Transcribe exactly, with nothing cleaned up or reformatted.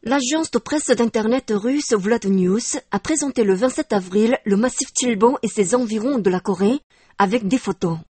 L'agence de presse d'internet russe Vlad News a présenté le vingt-sept avril le massif Chilban et ses environs de la Corée avec des photos.